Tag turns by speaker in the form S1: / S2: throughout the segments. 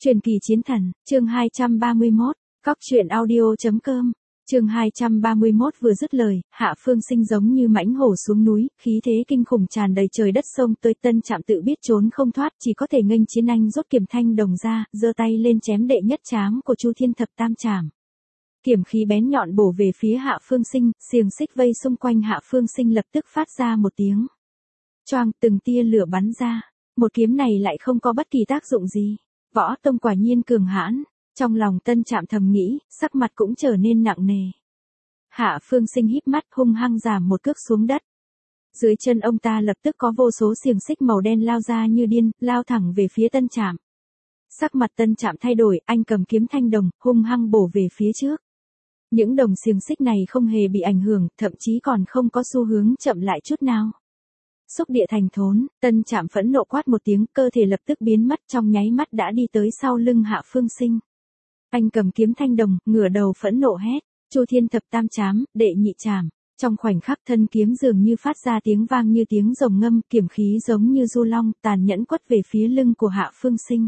S1: Truyền kỳ chiến thần, chương 231, Cóc truyện audio.com, chương 231 vừa dứt lời, Hạ Phương Sinh giống như mãnh hổ xuống núi, khí thế kinh khủng tràn đầy trời đất sông tới Tân Trạm tự biết trốn không thoát, chỉ có thể nghênh chiến anh rút kiếm thanh đồng ra, giơ tay lên chém đệ nhất trám của Chu Thiên Thập Tam Trảm. Kiếm khí bén nhọn bổ về phía Hạ Phương Sinh, xiềng xích vây xung quanh Hạ Phương Sinh lập tức phát ra một tiếng choang, từng tia lửa bắn ra. Một kiếm này lại không có bất kỳ tác dụng gì. Võ tông quả nhiên cường hãn, trong lòng Tân Trạm thầm nghĩ, sắc mặt cũng trở nên nặng nề. Hạ Phương Sinh híp mắt hung hăng giảm một cước xuống đất. Dưới chân ông ta lập tức có vô số xiềng xích màu đen lao ra như điên, lao thẳng về phía Tân Trạm. Sắc mặt Tân Trạm thay đổi, anh cầm kiếm thanh đồng, hung hăng bổ về phía trước. Những đồng xiềng xích này không hề bị ảnh hưởng, thậm chí còn không có xu hướng chậm lại chút nào. Xúc địa thành thốn, Tân Trạm phẫn nộ quát một tiếng, cơ thể lập tức biến mất, trong nháy mắt đã đi tới sau lưng Hạ Phương Sinh. Anh cầm kiếm thanh đồng, ngửa đầu phẫn nộ hét, Chu Thiên Thập Tam Trám, đệ nhị trảm. Trong khoảnh khắc thân kiếm dường như phát ra tiếng vang như tiếng rồng ngâm, kiếm khí giống như du long, tàn nhẫn quất về phía lưng của Hạ Phương Sinh.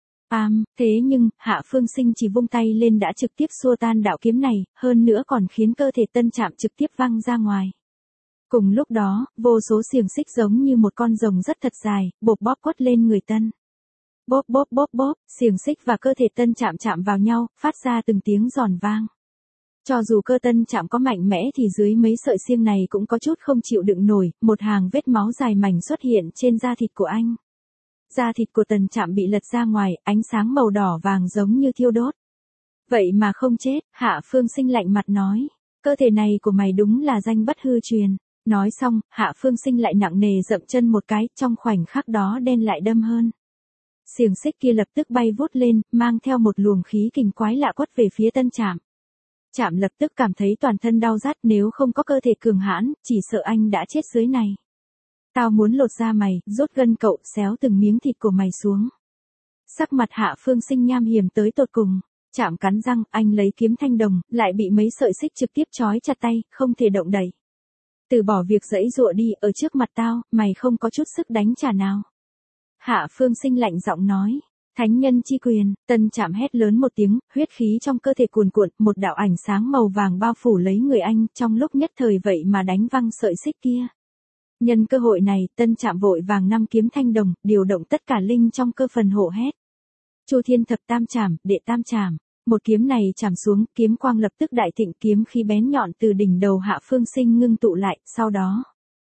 S1: Thế nhưng, Hạ Phương Sinh chỉ vung tay lên đã trực tiếp xua tan đạo kiếm này, hơn nữa còn khiến cơ thể Tân Trạm trực tiếp văng ra ngoài. Cùng lúc đó, vô số xiềng xích giống như một con rồng rất thật dài, bộp bóp quất lên người Tân. Bóp bóp bóp bóp, xiềng xích và cơ thể Tân Trạm chạm vào nhau, phát ra từng tiếng giòn vang. Cho dù cơ Tân Trạm có mạnh mẽ thì dưới mấy sợi xiềng này cũng có chút không chịu đựng nổi, một hàng vết máu dài mảnh xuất hiện trên da thịt của anh. Da thịt của Tân Trạm bị lật ra ngoài, ánh sáng màu đỏ vàng giống như thiêu đốt. Vậy mà không chết, Hạ Phương Sinh lạnh mặt nói, cơ thể này của mày đúng là danh bất hư truyền. Nói xong, Hạ Phương Sinh lại nặng nề dậm chân một cái, trong khoảnh khắc đó đen lại đâm hơn. Xiềng xích kia lập tức bay vút lên, mang theo một luồng khí kình quái lạ quất về phía Tân Trạm. Trạm lập tức cảm thấy toàn thân đau rát, nếu không có cơ thể cường hãn, chỉ sợ anh đã chết dưới này. Tao muốn lột da mày, rút gân cậu, xéo từng miếng thịt của mày xuống. Sắc mặt Hạ Phương Sinh nham hiểm tới tột cùng. Trạm cắn răng, anh lấy kiếm thanh đồng, lại bị mấy sợi xích trực tiếp trói chặt tay, không thể động đậy. Từ bỏ việc giãy giụa đi, ở trước mặt tao, mày không có chút sức đánh trả nào. Hạ Phương Sinh lạnh giọng nói, thánh nhân chi quyền. Tân Trạm hét lớn một tiếng, huyết khí trong cơ thể cuồn cuộn, một đạo ảnh sáng màu vàng bao phủ lấy người anh, trong lúc nhất thời vậy mà đánh văng sợi xích kia. Nhân cơ hội này, Tân Trạm vội vàng năm kiếm thanh đồng, điều động tất cả linh trong cơ phần hổ hét. Chu Thiên Thập Tam Trảm, đệ tam trảm. Một kiếm này chạm xuống, kiếm quang lập tức đại thịnh, kiếm khí bén nhọn từ đỉnh đầu Hạ Phương Sinh ngưng tụ lại, sau đó.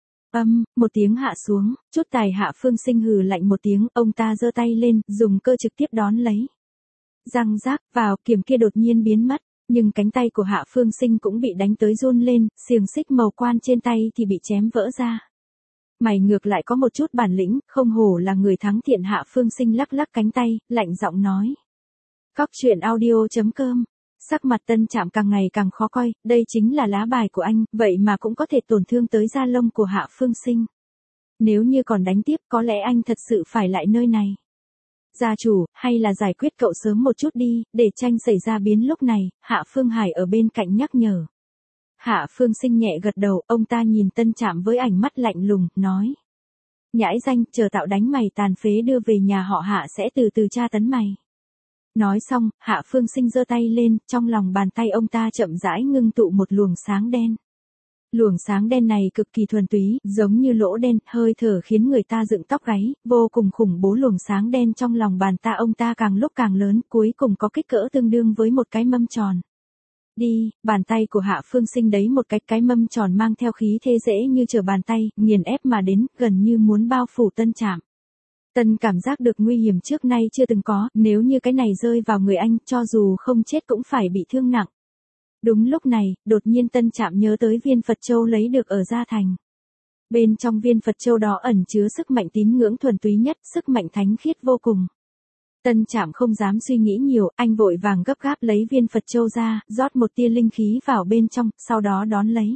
S1: Một tiếng hạ xuống, chút tài Hạ Phương Sinh hừ lạnh một tiếng, ông ta giơ tay lên, dùng cơ trực tiếp đón lấy. Răng rác, vào, kiếm kia đột nhiên biến mất, nhưng cánh tay của Hạ Phương Sinh cũng bị đánh tới run lên, xiềng xích màu quan trên tay thì bị chém vỡ ra. Mày ngược lại có một chút bản lĩnh, không hổ là người thắng thiện. Hạ Phương Sinh lắc lắc cánh tay, lạnh giọng nói. Cóc truyện audio.com. Sắc mặt Tân Trạm càng ngày càng khó coi, đây chính là lá bài của anh, vậy mà cũng có thể tổn thương tới da lông của Hạ Phương Sinh. Nếu như còn đánh tiếp, có lẽ anh thật sự phải lại nơi này. Gia chủ, hay là giải quyết cậu sớm một chút đi, để tranh xảy ra biến. Lúc này, Hạ Phương Hải ở bên cạnh nhắc nhở. Hạ Phương Sinh nhẹ gật đầu, ông ta nhìn Tân Trạm với ánh mắt lạnh lùng, nói. Nhãi danh, chờ tạo đánh mày tàn phế đưa về nhà họ Hạ sẽ từ từ tra tấn mày. Nói xong, Hạ Phương Sinh giơ tay lên, trong lòng bàn tay ông ta chậm rãi ngưng tụ một luồng sáng đen. Luồng sáng đen này cực kỳ thuần túy, giống như lỗ đen, hơi thở khiến người ta dựng tóc gáy, vô cùng khủng bố. Luồng sáng đen trong lòng bàn tay ông ta càng lúc càng lớn, cuối cùng có kích cỡ tương đương với một cái mâm tròn. Đi, bàn tay của Hạ Phương Sinh đấy một cái mâm tròn mang theo khí thế dễ như trở bàn tay, nghiền ép mà đến, gần như muốn bao phủ Tân Trạm. Tân cảm giác được nguy hiểm trước nay chưa từng có, nếu như cái này rơi vào người anh, cho dù không chết cũng phải bị thương nặng. Đúng lúc này, đột nhiên Tân Trạm nhớ tới viên Phật Châu lấy được ở Gia Thành. Bên trong viên Phật Châu đó ẩn chứa sức mạnh tín ngưỡng thuần túy nhất, sức mạnh thánh khiết vô cùng. Tân Trạm không dám suy nghĩ nhiều, anh vội vàng gấp gáp lấy viên Phật Châu ra, rót một tia linh khí vào bên trong, sau đó đón lấy.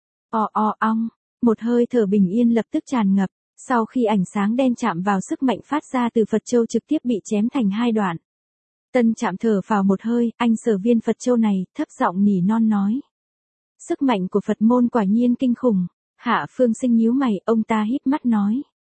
S1: Ong, một hơi thở bình yên lập tức tràn ngập. Sau khi ánh sáng đen chạm vào, sức mạnh phát ra từ Phật Châu trực tiếp bị chém thành hai đoạn. Tân Trạm thở vào một hơi, anh sờ viên Phật Châu này, thấp giọng nỉ non nói. Sức mạnh của Phật môn quả nhiên kinh khủng. Hạ Phương Sinh nhíu mày, ông ta híp mắt nói.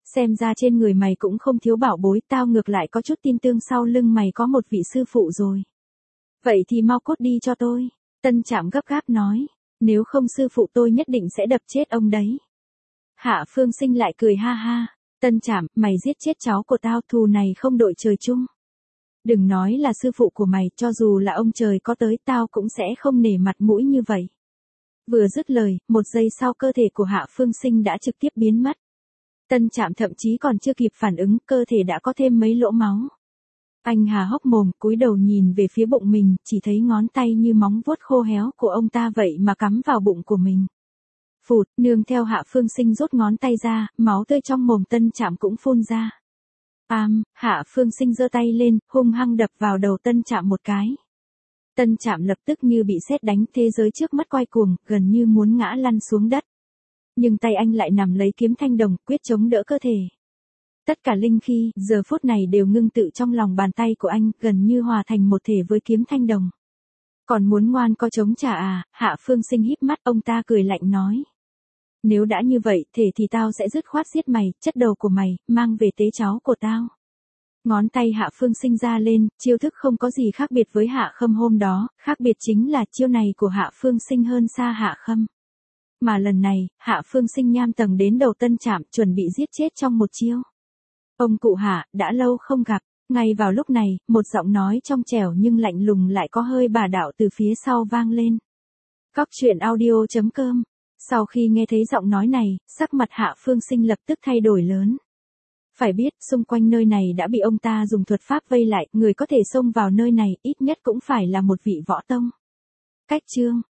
S1: Xem ra trên người mày cũng không thiếu bảo bối, tao ngược lại có chút tin tưởng sau lưng mày có một vị sư phụ rồi. Vậy thì mau cốt đi cho tôi. Tân Trạm gấp gáp nói. Nếu không sư phụ tôi nhất định sẽ đập chết ông đấy. Hạ Phương Sinh lại cười ha ha. Tân Trạm, mày giết chết cháu của tao, thù này không đội trời chung. Đừng nói là sư phụ của mày, cho dù là ông trời có tới tao cũng sẽ không nể mặt mũi như vậy. Vừa dứt lời, một giây sau cơ thể của Hạ Phương Sinh đã trực tiếp biến mất. Tân Trạm thậm chí còn chưa kịp phản ứng, cơ thể đã có thêm mấy lỗ máu. Anh há hốc mồm, cúi đầu nhìn về phía bụng mình, chỉ thấy ngón tay như móng vuốt khô héo của ông ta vậy mà cắm vào bụng của mình. Phụt, nương theo Hạ Phương Sinh rút ngón tay ra, máu tươi trong mồm Tân Trạm cũng phun ra. Hạ Phương Sinh giơ tay lên, hung hăng đập vào đầu Tân Trạm một cái. Tân Trạm lập tức như bị sét đánh, thế giới trước mắt quay cuồng, gần như muốn ngã lăn xuống đất. Nhưng tay anh lại nắm lấy kiếm thanh đồng, quyết chống đỡ cơ thể. Tất cả linh khí, giờ phút này đều ngưng tụ trong lòng bàn tay của anh, gần như hòa thành một thể với kiếm thanh đồng. Còn muốn ngoan co chống trả à? Hạ Phương Sinh híp mắt, ông ta cười lạnh nói. Nếu đã như vậy, thể thì tao sẽ dứt khoát giết mày, chất đầu của mày, mang về tế cháu của tao. Ngón tay Hạ Phương Sinh ra lên, chiêu thức không có gì khác biệt với Hạ Khâm hôm đó, khác biệt chính là chiêu này của Hạ Phương Sinh hơn xa Hạ Khâm. Mà lần này, Hạ Phương Sinh nham tầng đến đầu Tân Trạm, chuẩn bị giết chết trong một chiêu. Ông cụ Hạ, đã lâu không gặp. Ngay vào lúc này, một giọng nói trong trẻo nhưng lạnh lùng lại có hơi bá đạo từ phía sau vang lên. Cóc truyện audio.com. Sau khi nghe thấy giọng nói này, sắc mặt Hạ Phương Sinh lập tức thay đổi lớn. Phải biết, xung quanh nơi này đã bị ông ta dùng thuật pháp vây lại, người có thể xông vào nơi này ít nhất cũng phải là một vị võ tông. Cách chương